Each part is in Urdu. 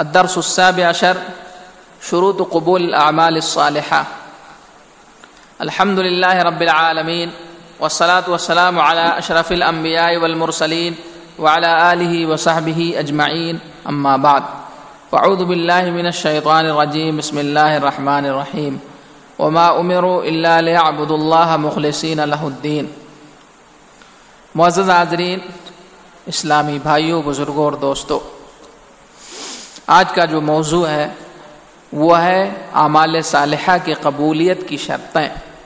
الدرس السابع عشر شروط قبول الأعمال الصالحة. الحمد لله رب العالمين والصلاة والسلام على أشرف الأنبياء والمرسلين وعلى آله وصحبه أجمعين، أما بعد، فأعوذ بالله من الشيطان الرجيم. بسم الله الرحمن الرحيم. وما أمروا إلا ليعبدوا الله مخلصين له الدين. معزز حاضرین، اسلامی بھائیوں، بزرگوں اور دوستوں، آج کا جو موضوع ہے وہ ہے اعمال صالحہ کی قبولیت کی شرطیں.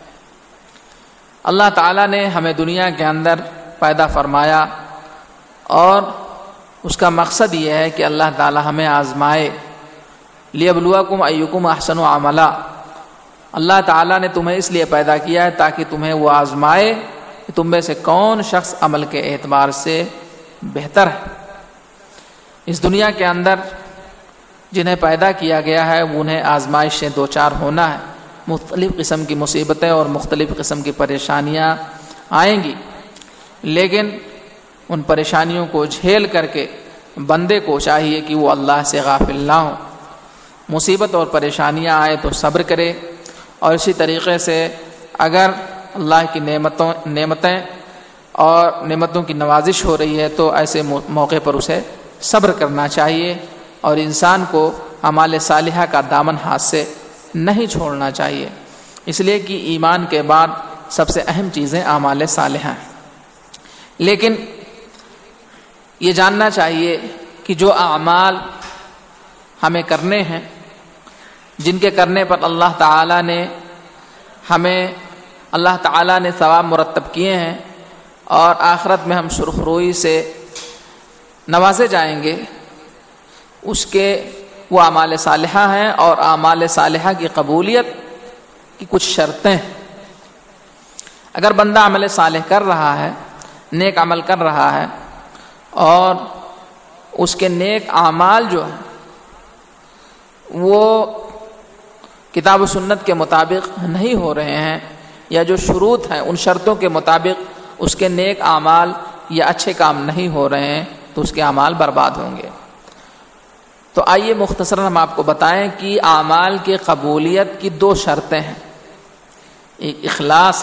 اللہ تعالیٰ نے ہمیں دنیا کے اندر پیدا فرمایا اور اس کا مقصد یہ ہے کہ اللہ تعالیٰ ہمیں آزمائے. لیبلوکم ایکم احسن عملا. اللہ تعالیٰ نے تمہیں اس لیے پیدا کیا ہے تاکہ تمہیں وہ آزمائے کہ تم میں سے کون شخص عمل کے اعتبار سے بہتر ہے. اس دنیا کے اندر جنہیں پیدا کیا گیا ہے انہیں آزمائش سے دوچار ہونا ہے. مختلف قسم کی مصیبتیں اور مختلف قسم کی پریشانیاں آئیں گی، لیکن ان پریشانیوں کو جھیل کر کے بندے کو چاہیے کہ وہ اللہ سے غافل نہ ہو. مصیبت اور پریشانیاں آئے تو صبر کرے، اور اسی طریقے سے اگر اللہ کی نعمتیں اور نعمتوں کی نوازش ہو رہی ہے تو ایسے موقع پر اسے صبر کرنا چاہیے، اور انسان کو اعمال صالحہ کا دامن ہاتھ سے نہیں چھوڑنا چاہیے، اس لیے کہ ایمان کے بعد سب سے اہم چیزیں اعمال صالحہ ہیں. لیکن یہ جاننا چاہیے کہ جو اعمال ہمیں کرنے ہیں، جن کے کرنے پر اللہ تعالیٰ نے ثواب مرتب کیے ہیں اور آخرت میں ہم سرخ روئی سے نوازے جائیں گے، اس کے وہ اعمال صالحہ ہیں، اور اعمال صالحہ کی قبولیت کی کچھ شرطیں ہیں. اگر بندہ عمل صالح کر رہا ہے، نیک عمل کر رہا ہے، اور اس کے نیک اعمال جو ہیں وہ کتاب و سنت کے مطابق نہیں ہو رہے ہیں، یا جو شروط ہیں ان شرطوں کے مطابق اس کے نیک اعمال یا اچھے کام نہیں ہو رہے ہیں، تو اس کے اعمال برباد ہوں گے. تو آئیے مختصراً ہم آپ کو بتائیں کہ اعمال کی قبولیت کی دو شرطیں ہیں. ایک اخلاص.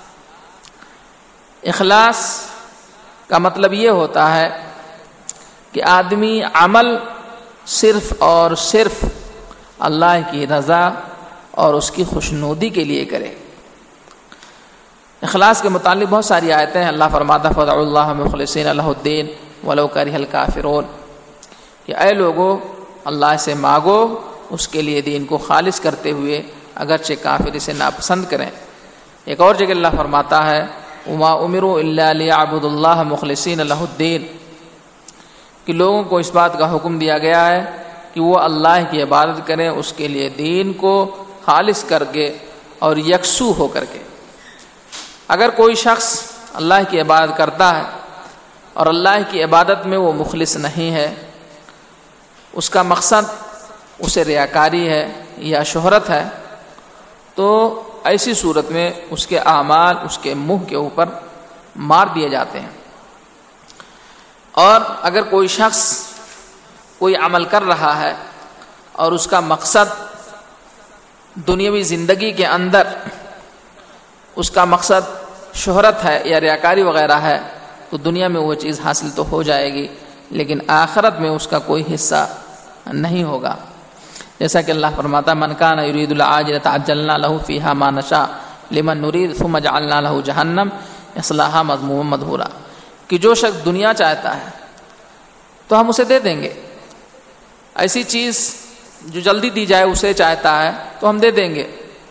اخلاص کا مطلب یہ ہوتا ہے کہ آدمی عمل صرف اور صرف اللہ کی رضا اور اس کی خوشنودی کے لیے کرے. اخلاص کے متعلق بہت ساری آیتیں ہیں. اللہ فرماتا ہے فَادْعُوا اللَّهَ مُخْلِصِينَ لَهُ الدِّينَ وَلَوْ كَرِهَ الْكَافِرُونَ، کہ اے لوگو اللہ سے مانگو اس کے لیے دین کو خالص کرتے ہوئے اگرچہ کافر اسے ناپسند کریں. ایک اور جگہ اللہ فرماتا ہے وَمَا أُمِرُوا إِلَّا لِيَعْبُدُوا اللَّهَ مُخْلِصِينَ لَهُ الدِّينَ، کہ لوگوں کو اس بات کا حکم دیا گیا ہے کہ وہ اللہ کی عبادت کریں اس کے لیے دین کو خالص کر کے اور یکسو ہو کر کے. اگر کوئی شخص اللہ کی عبادت کرتا ہے اور اللہ کی عبادت میں وہ مخلص نہیں ہے، اس کا مقصد اسے ریاکاری ہے یا شہرت ہے، تو ایسی صورت میں اس کے اعمال اس کے منہ کے اوپر مار دیے جاتے ہیں. اور اگر کوئی شخص کوئی عمل کر رہا ہے اور اس کا مقصد دنیاوی زندگی کے اندر اس کا مقصد شہرت ہے یا ریاکاری وغیرہ ہے، تو دنیا میں وہ چیز حاصل تو ہو جائے گی لیکن آخرت میں اس کا کوئی حصہ نہیں ہوگا. جیسا کہ اللہ فرماتا من کان یرید العاجلۃ عجلنا له فیہا ما نشاء لمن نرید ثم جعلنا له جہنم یصلاها مذموما مدحورا، کہ جو شخص دنیا چاہتا ہے تو ہم اسے دے دیں گے. ایسی چیز جو جلدی دی جائے اسے چاہتا ہے تو ہم دے دیں گے،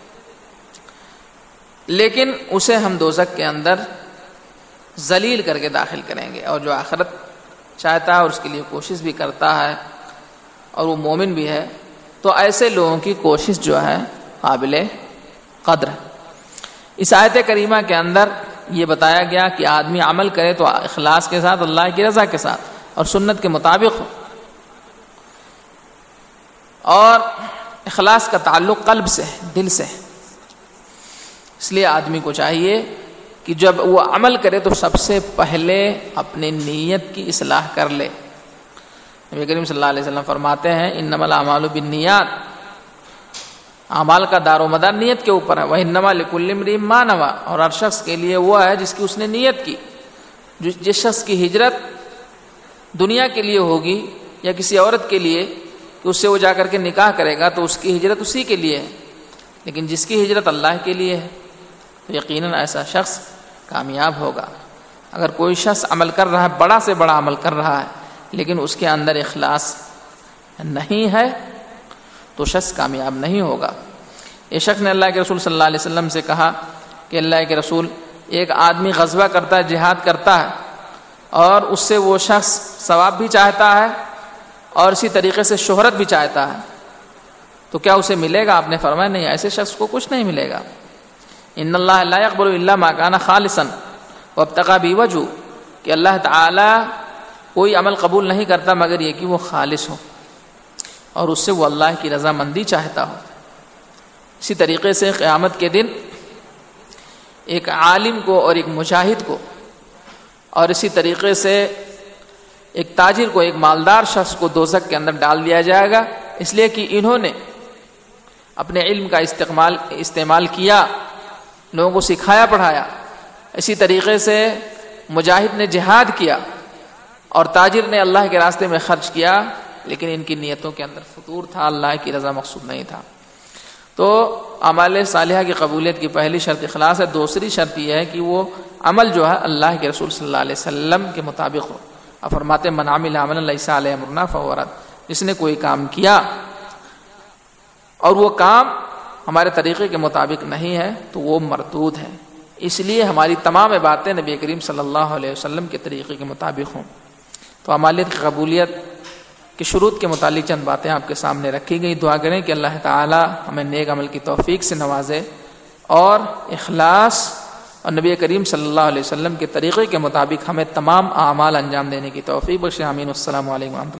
لیکن اسے ہم دوزخ کے اندر ذلیل کر کے داخل کریں گے. اور جو آخرت چاہتا ہے اور اس کے لیے کوشش بھی کرتا ہے اور وہ مومن بھی ہے، تو ایسے لوگوں کی کوشش جو ہے قابل قدر ہے. اس آیت کریمہ کے اندر یہ بتایا گیا کہ آدمی عمل کرے تو اخلاص کے ساتھ، اللہ کی رضا کے ساتھ اور سنت کے مطابق ہو. اور اخلاص کا تعلق قلب سے، دل سے. اس لیے آدمی کو چاہیے کہ جب وہ عمل کرے تو سب سے پہلے اپنی نیت کی اصلاح کر لے. نبی کریم صلی اللہ علیہ وسلم فرماتے ہیں انما الاعمال بالنیات، اعمال کا دار و مدار نیت کے اوپر ہے، وانما لکل امرئ ما نوى، اور ہر شخص کے لیے وہ ہے جس کی اس نے نیت کی۔ جس شخص کی ہجرت دنیا کے لیے ہوگی یا کسی عورت کے لیے کہ اس سے وہ جا کر کے نکاح کرے گا تو اس کی ہجرت اسی کے لیے ہے، لیکن جس کی ہجرت اللہ کے لیے ہے تو یقیناً ایسا شخص کامیاب ہوگا۔ اگر کوئی شخص عمل کر رہا ہے، بڑا سے بڑا عمل کر رہا ہے، لیکن اس کے اندر اخلاص نہیں ہے تو شخص کامیاب نہیں ہوگا۔ یہ شخص نے اللہ کے رسول صلی اللہ علیہ وسلم سے کہا کہ اللہ کے رسول، ایک آدمی غزوہ کرتا ہے، جہاد کرتا ہے، اور اس سے وہ شخص ثواب بھی چاہتا ہے اور اسی طریقے سے شہرت بھی چاہتا ہے، تو کیا اسے ملے گا؟ آپ نے فرمایا نہیں، ایسے شخص کو کچھ نہیں ملے گا۔ ان اللہ لا يقبل الا ما كان خالصا وابتغى بوجهه، کہ اللہ تعالی کوئی عمل قبول نہیں کرتا مگر یہ کہ وہ خالص ہو اور اس سے وہ اللہ کی رضامندی چاہتا ہو۔ اسی طریقے سے قیامت کے دن ایک عالم کو اور ایک مجاہد کو اور اسی طریقے سے ایک تاجر کو، ایک مالدار شخص کو دوزخ کے اندر ڈال دیا جائے گا، اس لیے کہ انہوں نے اپنے علم کا استعمال کیا، لوگوں کو سکھایا پڑھایا۔ اسی طریقے سے مجاہد نے جہاد کیا اور تاجر نے اللہ کے راستے میں خرچ کیا، لیکن ان کی نیتوں کے اندر فطور تھا، اللہ کی رضا مقصود نہیں تھا۔ تو اعمال صالحہ کی قبولیت کی پہلی شرط اخلاص ہے۔ دوسری شرط یہ ہے کہ وہ عمل جو ہے اللہ کے رسول صلی اللہ علیہ وسلم کے مطابق ہو۔ آپ فرماتے من عمل عملا لیس علیہ امرنا فہو رد، جس نے کوئی کام کیا اور وہ کام ہمارے طریقے کے مطابق نہیں ہے تو وہ مردود ہے۔ اس لیے ہماری تمام باتیں نبی کریم صلی اللہ علیہ وسلم کے طریقے کے مطابق ہوں۔ تو اعمالیت کی قبولیت کے شروط کے متعلق چند باتیں آپ کے سامنے رکھی گئی۔ دعا کریں کہ اللہ تعالی ہمیں نیک عمل کی توفیق سے نوازے اور اخلاص اور نبی کریم صلی اللہ علیہ وسلم کے طریقے کے مطابق ہمیں تمام اعمال انجام دینے کی توفیق بخشے۔ آمین۔ السلام علیکم۔